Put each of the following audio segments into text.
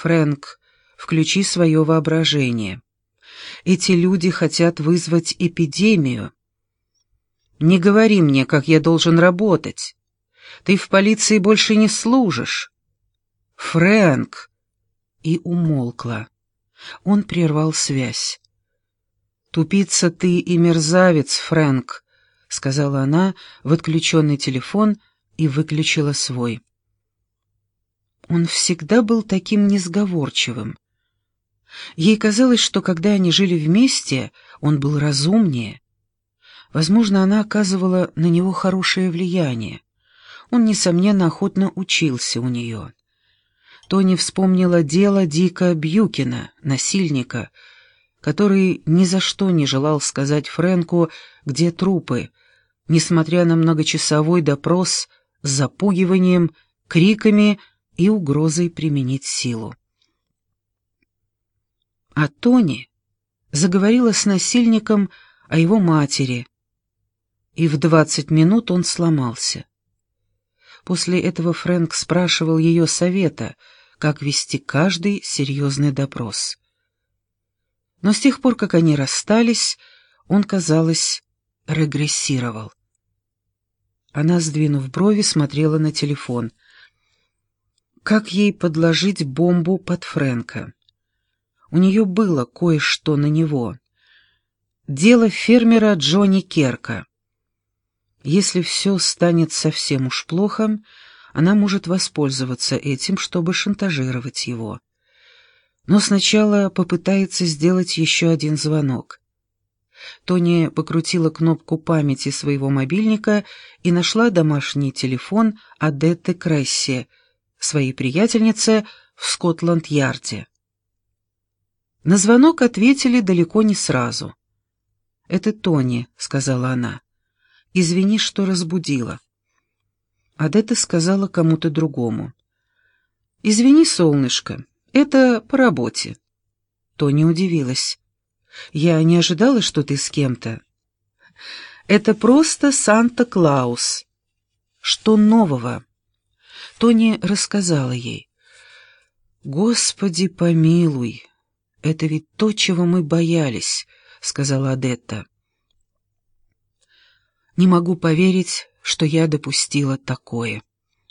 Фрэнк, включи свое воображение. Эти люди хотят вызвать эпидемию. Не говори мне, как я должен работать. Ты в полиции больше не служишь. Фрэнк!» И умолкла. Он прервал связь. «Тупица ты и мерзавец, Фрэнк», — сказала она в отключенный телефон и выключила свой. Он всегда был таким несговорчивым. Ей казалось, что когда они жили вместе, он был разумнее. Возможно, она оказывала на него хорошее влияние. Он, несомненно, охотно учился у нее. Тони вспомнила дело Дика Бьюкина, насильника, который ни за что не желал сказать Фрэнку, где трупы, несмотря на многочасовой допрос с запугиванием, криками и угрозой применить силу. А Тони заговорила с насильником о его матери, и в 20 минут он сломался. После этого Фрэнк спрашивал ее совета, как вести каждый серьезный допрос. Но с тех пор, как они расстались, он, казалось, регрессировал. Она, сдвинув брови, смотрела на телефон. Как ей подложить бомбу под Фрэнка? У нее было кое-что на него. Дело фермера Джонни Керка. Если все станет совсем уж плохо, она может воспользоваться этим, чтобы шантажировать его. Но сначала попытается сделать еще один звонок. Тони покрутила кнопку памяти своего мобильника и нашла домашний телефон Адетты Кресси, своей приятельницы в Скотланд-Ярде. На звонок ответили далеко не сразу. «Это Тони», — сказала она. «Извини, что разбудила». Адетта сказала кому-то другому. «Извини, солнышко, это по работе». Тони удивилась. «Я не ожидала, что ты с кем-то». «Это просто Санта-Клаус». «Что нового?» Тони рассказала ей. «Господи помилуй, это ведь то, чего мы боялись», — сказала Адетта. «Не могу поверить, что я допустила такое».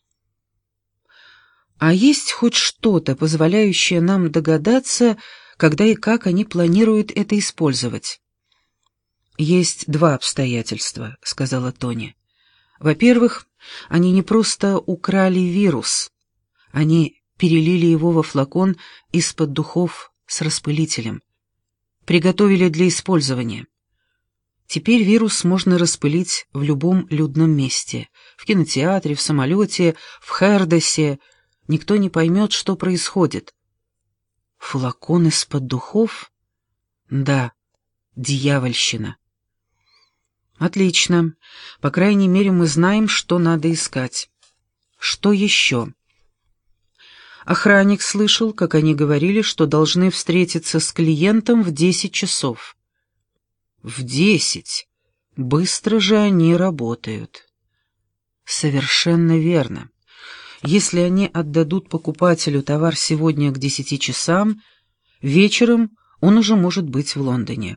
«А есть хоть что-то, позволяющее нам догадаться, когда и как они планируют это использовать?» «Есть два обстоятельства», — сказала Тони. «Во-первых, они не просто украли вирус, они перелили его во флакон из-под духов с распылителем, приготовили для использования. Теперь вирус можно распылить в любом людном месте, в кинотеатре, в самолете, в Хердесе. Никто не поймет, что происходит». «Флакон из-под духов?» «Да, дьявольщина». «Отлично. По крайней мере, мы знаем, что надо искать. Что еще?» Охранник слышал, как они говорили, что должны встретиться с клиентом в 10 часов. В 10? Быстро же они работают. Совершенно верно. Если они отдадут покупателю товар сегодня к 10 часам, вечером он уже может быть в Лондоне.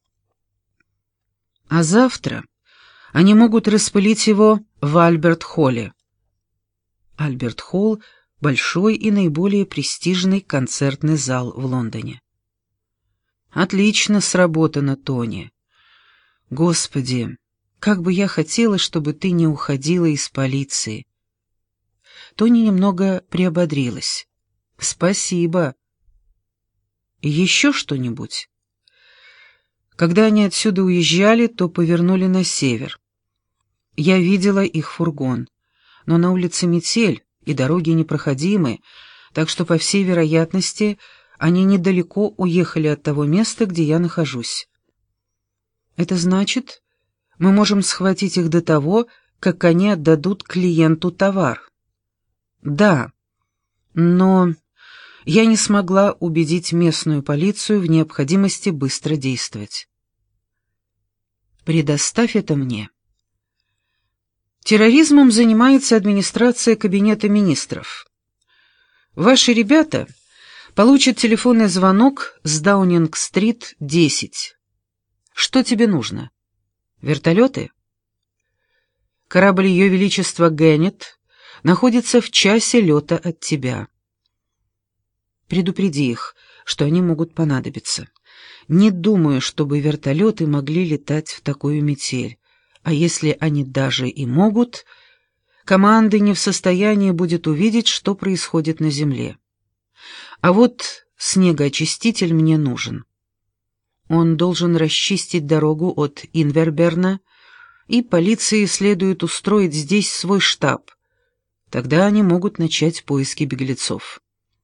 А завтра они могут распылить его в Альберт-холле. Альберт-холл — большой и наиболее престижный концертный зал в Лондоне. Отлично сработано, Тони. Господи, как бы я хотела, чтобы ты не уходила из полиции. Тони немного приободрилась. Спасибо. Еще что-нибудь? Когда они отсюда уезжали, то повернули на север. Я видела их фургон, но на улице метель, и дороги непроходимы, так что, по всей вероятности, они недалеко уехали от того места, где я нахожусь. Это значит, мы можем схватить их до того, как они отдадут клиенту товар. Да, но я не смогла убедить местную полицию в необходимости быстро действовать. Предоставь это мне. Терроризмом занимается администрация Кабинета министров. Ваши ребята Получит телефонный звонок с Даунинг-стрит, 10. Что тебе нужно? Вертолеты? Корабль Ее Величества Геннет находится в часе лета от тебя. Предупреди их, что они могут понадобиться. Не думаю, чтобы вертолеты могли летать в такую метель, а если они даже и могут, команда не в состоянии будет увидеть, что происходит на земле. А вот снегоочиститель мне нужен. Он должен расчистить дорогу от Инверберна, и полиции следует устроить здесь свой штаб. Тогда они могут начать поиски беглецов.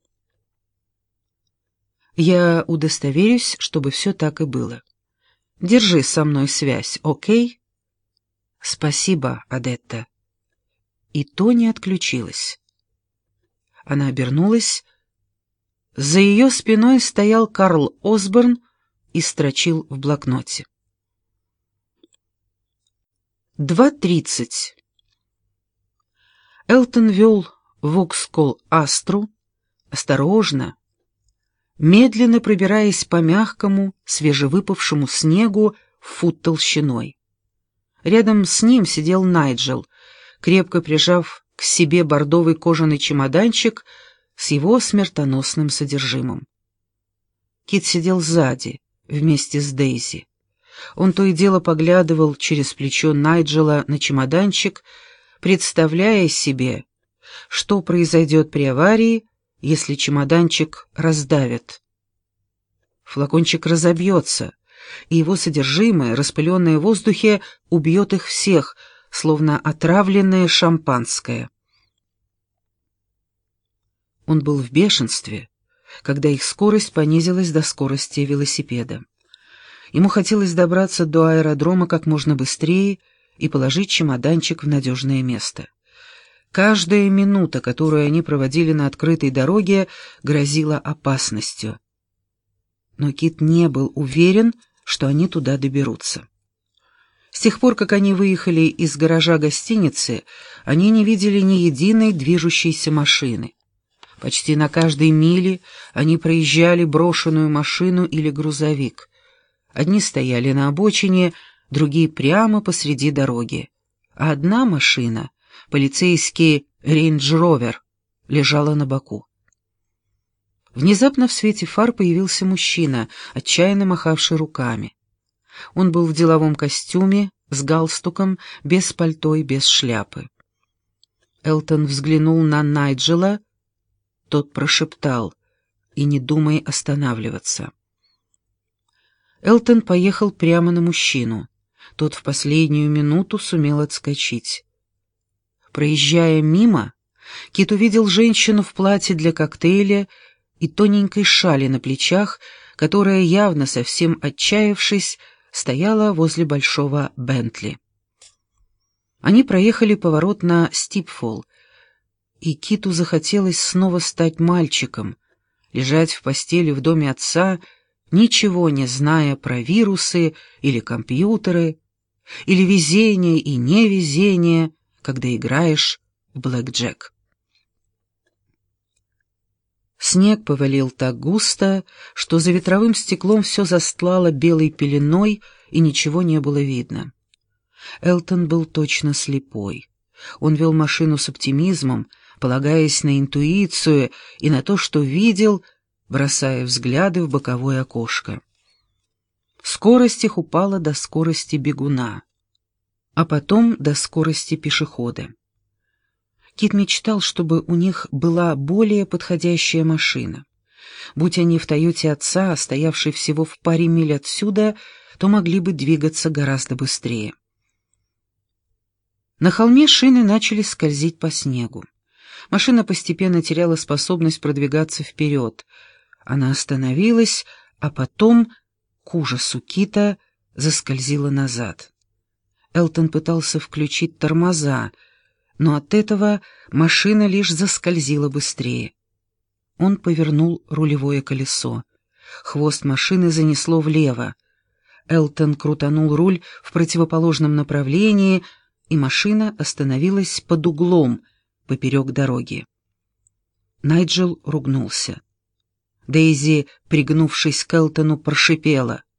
Я удостоверюсь, чтобы все так и было. Держи со мной связь, окей? Спасибо, Адетта. И Тони отключилась. Она обернулась. За ее спиной стоял Карл Осборн и строчил в блокноте. 2:30. Элтон вел Вокскол Астру, осторожно, медленно пробираясь по мягкому, свежевыпавшему снегу в фут толщиной. Рядом с ним сидел Найджел, крепко прижав к себе бордовый кожаный чемоданчик с его смертоносным содержимым. Кит сидел сзади, вместе с Дейзи. Он то и дело поглядывал через плечо Найджела на чемоданчик, представляя себе, что произойдет при аварии, если чемоданчик раздавит. Флакончик разобьется, и его содержимое, распыленное в воздухе, убьет их всех, словно отравленное шампанское. Он был в бешенстве, когда их скорость понизилась до скорости велосипеда. Ему хотелось добраться до аэродрома как можно быстрее и положить чемоданчик в надежное место. Каждая минута, которую они проводили на открытой дороге, грозила опасностью. Но Кит не был уверен, что они туда доберутся. С тех пор, как они выехали из гаража гостиницы, они не видели ни единой движущейся машины. Почти на каждой миле они проезжали брошенную машину или грузовик. Одни стояли на обочине, другие прямо посреди дороги. А одна машина, полицейский рейндж-ровер, лежала на боку. Внезапно в свете фар появился мужчина, отчаянно махавший руками. Он был в деловом костюме, с галстуком, без пальто и без шляпы. Элтон взглянул на Найджела, тот прошептал: «И не думай останавливаться». Элтон поехал прямо на мужчину. Тот в последнюю минуту сумел отскочить. Проезжая мимо, Кит увидел женщину в платье для коктейля и тоненькой шали на плечах, которая, явно совсем отчаявшись, стояла возле большого Бентли. Они проехали поворот на Стипфолл, и Киту захотелось снова стать мальчиком, лежать в постели в доме отца, ничего не зная про вирусы или компьютеры, или везение и невезение, когда играешь в блэкджек. Снег повалил так густо, что за ветровым стеклом все застлало белой пеленой, и ничего не было видно. Элтон был точно слепой. Он вел машину с оптимизмом, полагаясь на интуицию и на то, что видел, бросая взгляды в боковое окошко. Скорость их упала до скорости бегуна, а потом до скорости пешехода. Кит мечтал, чтобы у них была более подходящая машина. Будь они в «Тойоте» отца, стоявшей всего в паре миль отсюда, то могли бы двигаться гораздо быстрее. На холме шины начали скользить по снегу. Машина постепенно теряла способность продвигаться вперед. Она остановилась, а потом, к ужасу Кита, заскользила назад. Элтон пытался включить тормоза, но от этого машина лишь заскользила быстрее. Он повернул рулевое колесо. Хвост машины занесло влево. Элтон крутанул руль в противоположном направлении, и машина остановилась под углом поперек дороги. Найджел ругнулся. Дейзи, пригнувшись к Элтону, прошипела: